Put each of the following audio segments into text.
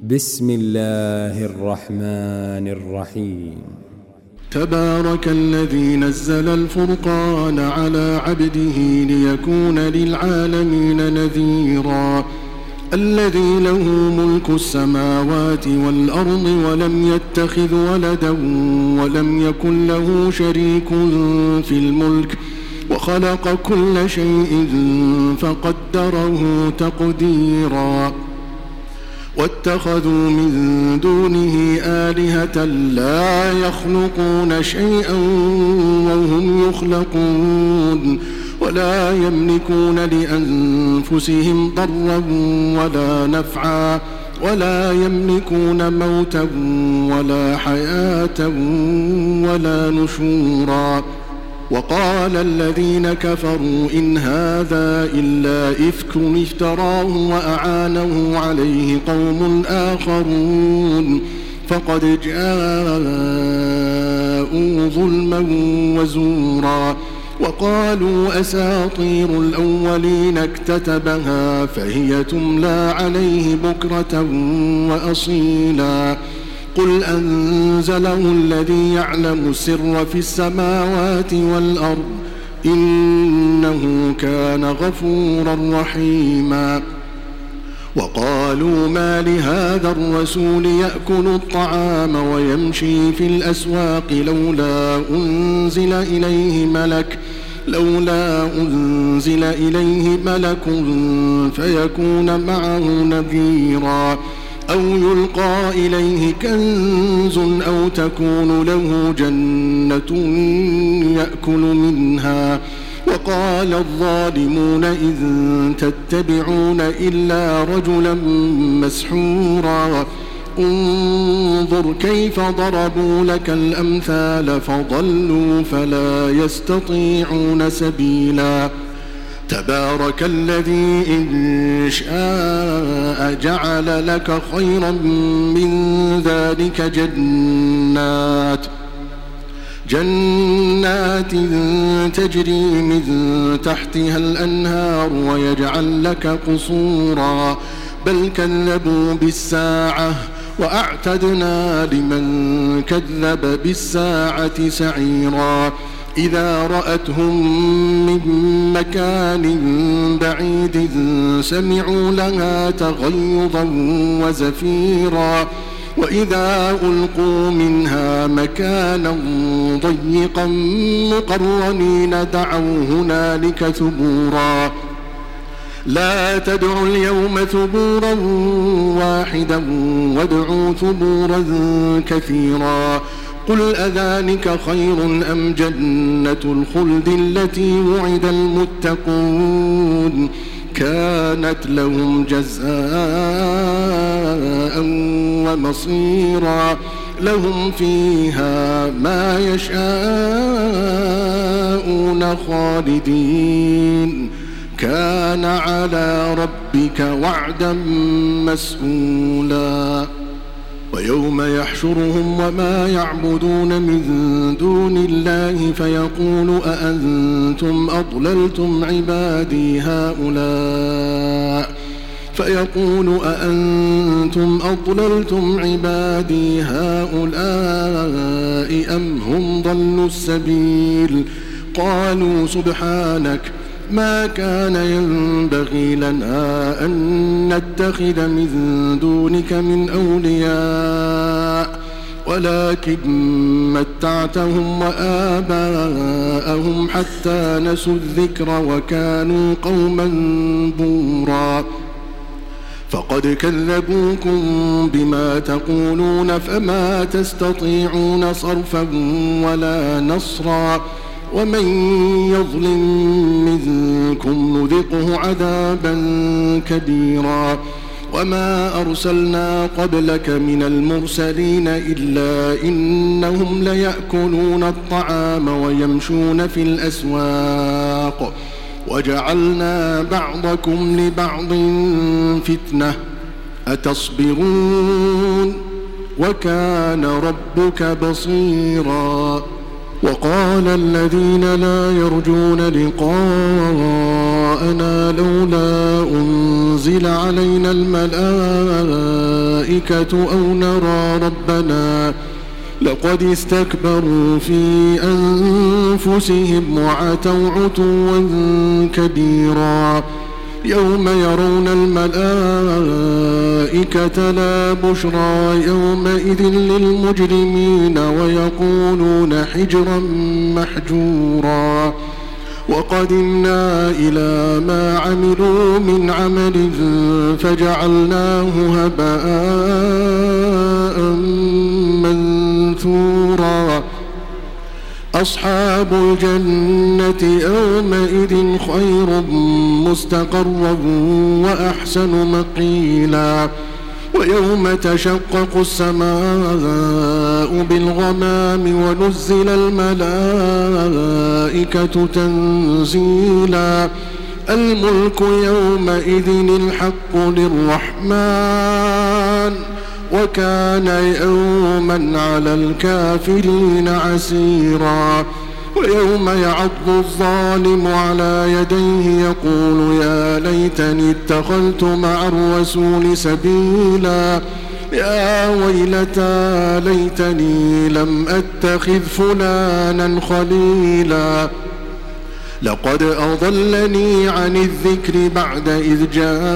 بسم الله الرحمن الرحيم. تبارك الذي نزل الفرقان على عبده ليكون للعالمين نذيرا الذي له ملك السماوات والأرض ولم يتخذ ولدا ولم يكن له شريك في الملك وخلق كل شيء فقدره تقديرا واتخذوا من دونه آلهة لا يخلقون شيئا وهم يخلقون ولا يملكون لأنفسهم ضرا ولا نفعا ولا يملكون موتا ولا حياة ولا نشورا وقال الذين كفروا إن هذا إلا إفك افتراه وأعانه عليه قوم آخرون فقد جاءوا ظلما وزورا وقالوا أساطير الأولين اكتتبها فهي تملى عليه بكرة وأصيلا قل أنزله الذي يعلم السر في السماوات والأرض إنه كان غفورا رحيما وقالوا ما لهذا الرسول يأكل الطعام ويمشي في الأسواق لولا أنزل إليه ملك فيكون معه نذيرا أو يلقى إليه كنز أو تكون له جنة يأكل منها وقال الظالمون إن تتبعون إلا رجلا مسحورا انظر كيف ضربوا لك الأمثال فضلوا فلا يستطيعون سبيلا تبارك الذي إن شاء جعل لك خيرا من ذلك جنات تجري من تحتها الأنهار ويجعل لك قصورا بل كذبوا بالساعة وأعتدنا لمن كذب بالساعة سعيرا إذا رأتهم من مكان بعيد سمعوا لها تغيظا وزفيرا وإذا ألقوا منها مكانا ضيقا مقرنين دعوا هنالك ثبورا لا تدعوا اليوم ثبورا واحدا وادعوا ثبورا كثيرا قل أذلك خير أم جنة الخلد التي وعد المتقون كانت لهم جزاء ومصيرا لهم فيها ما يشاءون خالدين كان على ربك وعدا مسئولا ويوم يحشرهم وما يعبدون من دون الله فيقول أأنتم أضللتم عبادي هؤلاء أم هم ضلوا السبيل قالوا سبحانك ما كان ينبغي لنا أن نتخذ من دونك من أولياء ولكن متعتهم وآباءهم حتى نسوا الذكر وكانوا قوما بورا فقد كذبوكم بما تقولون فما تستطيعون صرفا ولا نصرا ومن يظلم منكم نذقه عذابا كبيرا وما أرسلنا قبلك من المرسلين إلا إنهم ليأكلون الطعام ويمشون في الأسواق وجعلنا بعضكم لبعض فتنة أتصبرون وكان ربك بصيرا وقال الذين لا يرجون لقاء وراءنا لولا أنزل علينا الملائكة أو نرى ربنا لقد استكبروا في أنفسهم وعتوا عتوا كبيرا يوم يرون الملائكة لا بشرى يومئذ للمجرمين ويقولون حجرا محجورا وقدمنا إلى ما عملوا من عمل فجعلناه هباء منثورا أصحاب الجنة يومئذ خير مستقرا وأحسن مقيلا ويوم تشقق السماء بالغمام ونزل الملائكة تنزيلا الملك يومئذ الحق للرحمن وكان يوما على الكافرين عسيرا ويوم يعض الظالم على يديه يقول يا ليتني اتخذت مع الرسول سبيلا يا ويلتى ليتني لم أتخذ فلانا خليلا لقد أضلني عن الذكر بعد إذ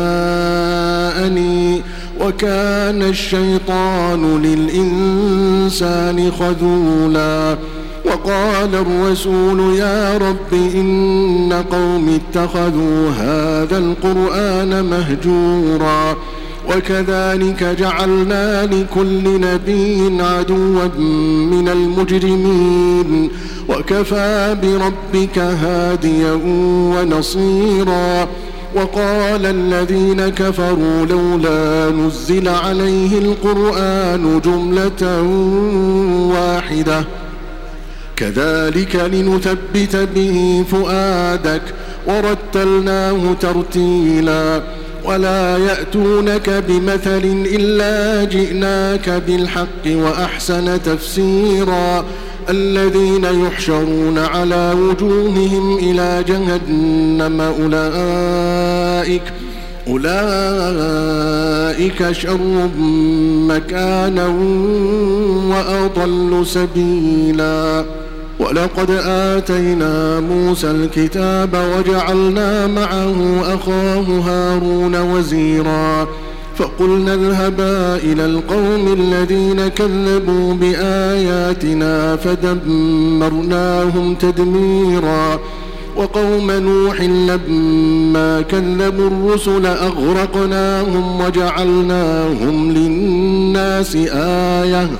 جاءني وكان الشيطان للإنسان خذولا وقال الرسول يا رب إن قوم اتخذوا هذا القرآن مهجورا وكذلك جعلنا لكل نبي عدوا من المجرمين وكفى بربك هاديا ونصيرا وقال الذين كفروا لولا نزل عليه القرآن جملة واحدة كذلك لنثبت به فؤادك ورتلناه ترتيلا ولا يأتونك بمثل إلا جئناك بالحق وأحسن تفسيرا الذين يحشرون على وجوههم إلى جهنم أولئك شر مكانا وأضل سبيلا ولقد آتينا موسى الكتاب وجعلنا معه أخاه هارون وزيرا فقلنا اذهبا إلى القوم الذين كذبوا بآياتنا فدمرناهم تدميرا وقوم نوح لما كذبوا الرسل أغرقناهم وجعلناهم للناس آية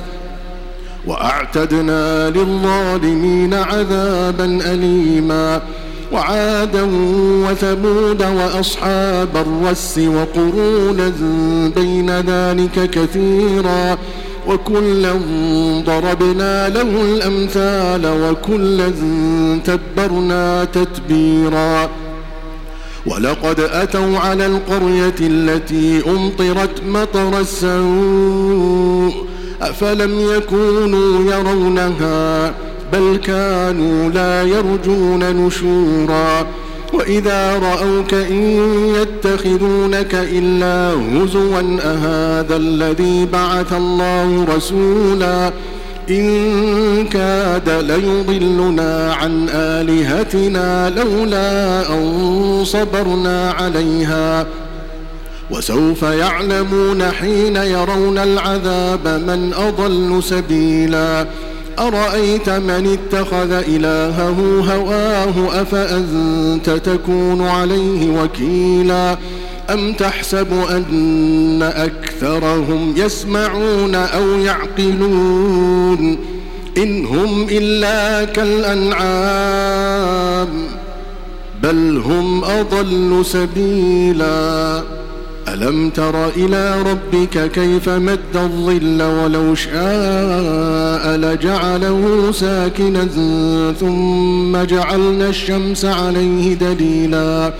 وأعتدنا للظالمين عذابا أليما وعادا وثمود وأصحاب الرس وقرونا بين ذلك كثيرا وكلا ضربنا له الأمثال وكلا تبرنا تتبيرا ولقد أتوا على القرية التي أمطرت مطر السوء أفلم يكونوا يرونها بل كانوا لا يرجون نشورا وإذا رأوك إن يتخذونك إلا هزوا أهذا الذي بعث الله رسولا إن كاد ليضلنا عن آلهتنا لولا أن صبرنا عليها وسوف يعلمون حين يرون العذاب من أضل سبيلا أرأيت من اتخذ إلهه هواه أفأنت تكون عليه وكيلا أم تحسب أن أكثرهم يسمعون أو يعقلون إن هم إلا كالأنعام بل هم أضل سبيلا ألم تر إلى ربك كيف مد الظل ولو شاء لجعله ساكنا ثم جعلنا الشمس عليه دليلا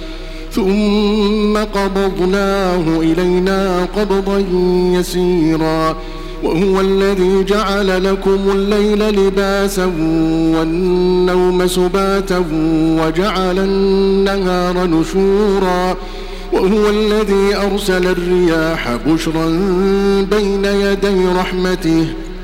ثم قبضناه إلينا قبضا يسيرا وهو الذي جعل لكم الليل لباسا والنوم سباتا وجعل النهار نشورا وهو الذي أرسل الرياح بشرا بين يدي رحمته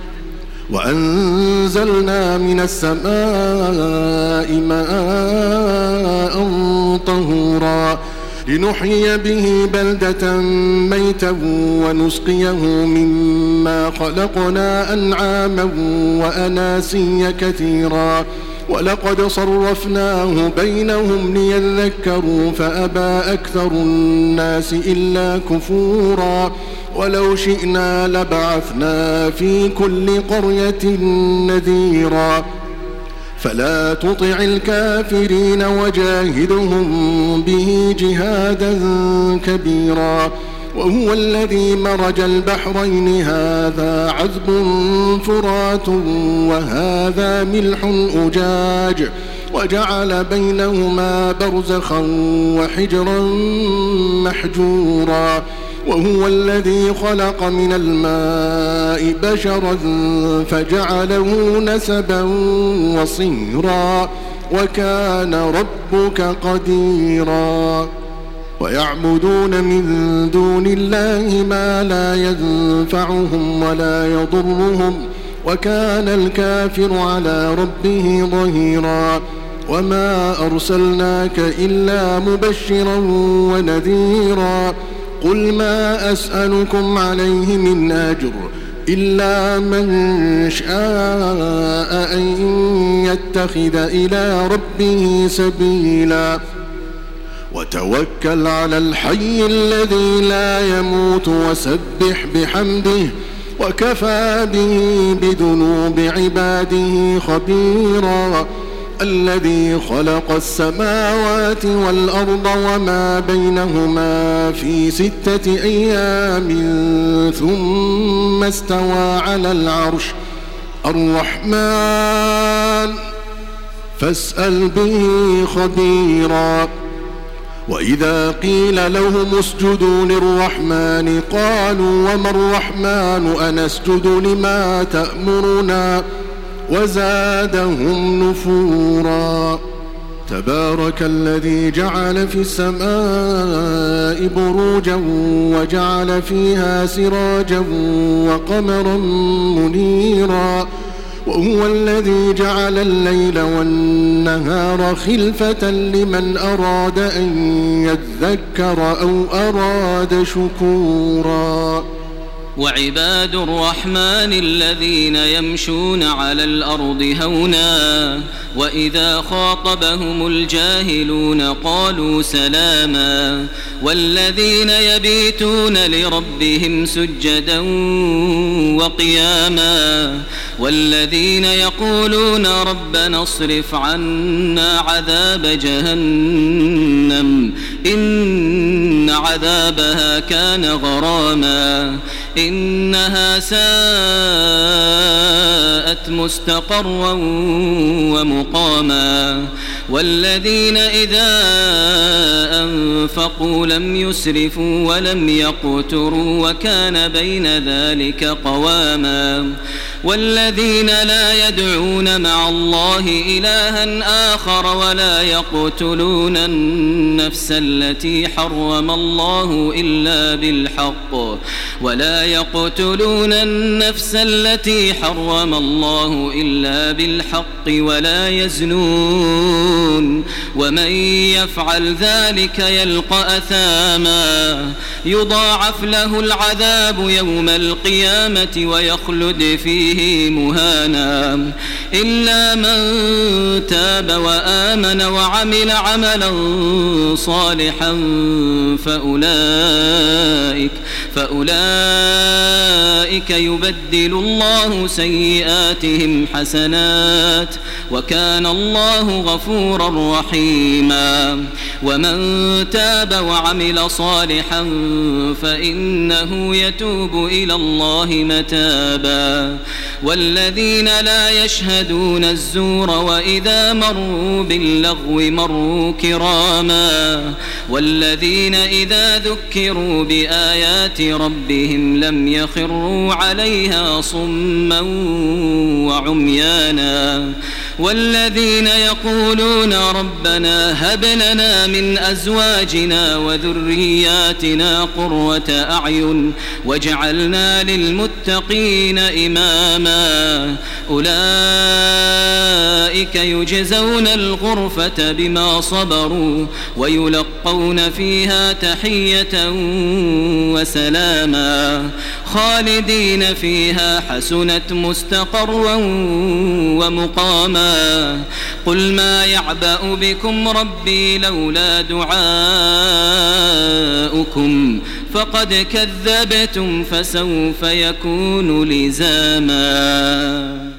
وأنزلنا من السماء ماء طهورا لنحيي به بلدة ميتا ونسقيه مما خلقنا أنعاما وأناسيا كثيرا ولقد صرفناه بينهم ليذكروا فأبى أكثر الناس إلا كفورا ولو شئنا لبعثنا في كل قرية نذيرا فلا تطع الكافرين وجاهدهم به جهادا كبيرا وهو الذي مرج البحرين هذا عذب فرات وهذا ملح أجاج وجعل بينهما برزخا وحجرا محجورا وهو الذي خلق من الماء بشرا فجعله نسبا وصهرا وكان ربك قديرا ويعبدون من دون الله ما لا ينفعهم ولا يضرهم وكان الكافر على ربه ظهيرا وما أرسلناك إلا مبشرا ونذيرا قل ما أسألكم عليه من أجر إلا من شاء أن يتخذ إلى ربه سبيلا وتوكل على الحي الذي لا يموت وسبح بحمده وكفى به بذنوب عباده خبيرا الذي خلق السماوات والأرض وما بينهما في 6 أيام ثم استوى على العرش الرحمن فاسأل به خبيرا وإذا قيل لهم اسجدوا للرحمن قالوا وما الرحمن أنسجد لما تأمرنا وزادهم نفورا تبارك الذي جعل في السماء بروجا وجعل فيها سراجا وقمرا منيرا وهو الذي جعل الليل والنهار خلفة لمن أراد أن يذكر أو أراد شكورا وعباد الرحمن الذين يمشون على الأرض هونا وإذا خاطبهم الجاهلون قالوا سلاما والذين يبيتون لربهم سجدا وقياما والذين يقولون ربنا اصرف عنا عذاب جهنم إن عذابها كان غراما إنها ساءت مستقرا ومقاما والذين إذا أنفقوا لم يسرفوا ولم يقتروا وكان بين ذلك قواما والذين لا يدعون مع الله إلها آخر ولا يقتلون النفس التي حرم الله إلا بالحق ولا يزنون ومن يفعل ذلك يلقى أثاما يضاعف له العذاب يوم القيامة ويخلد فيه مهانا إلا من تاب وآمن وعمل عملا صالحا فأولئك يبدل الله سيئاتهم حسنات وكان الله غفورا رحيما ومن تاب وعمل صالحا فإنه يتوب إلى الله متابا والذين لا يشهدون الزور وإذا مروا باللغو مروا كراما والذين إذا ذكروا بآيات ربهم لم يخروا واتخذوا عليها صما وعميانا والذين يقولون ربنا هب لنا من أزواجنا وذرياتنا قرة أعين واجعلنا للمتقين إماما أولئك يجزون الغرفة بما صبروا ويلقون فيها تحية وسلاما خالدين فيها حسنت مستقرا ومقاما قل ما يعبأ بكم ربي لولا دعاؤكم فقد كذبتم فسوف يكون لزاما.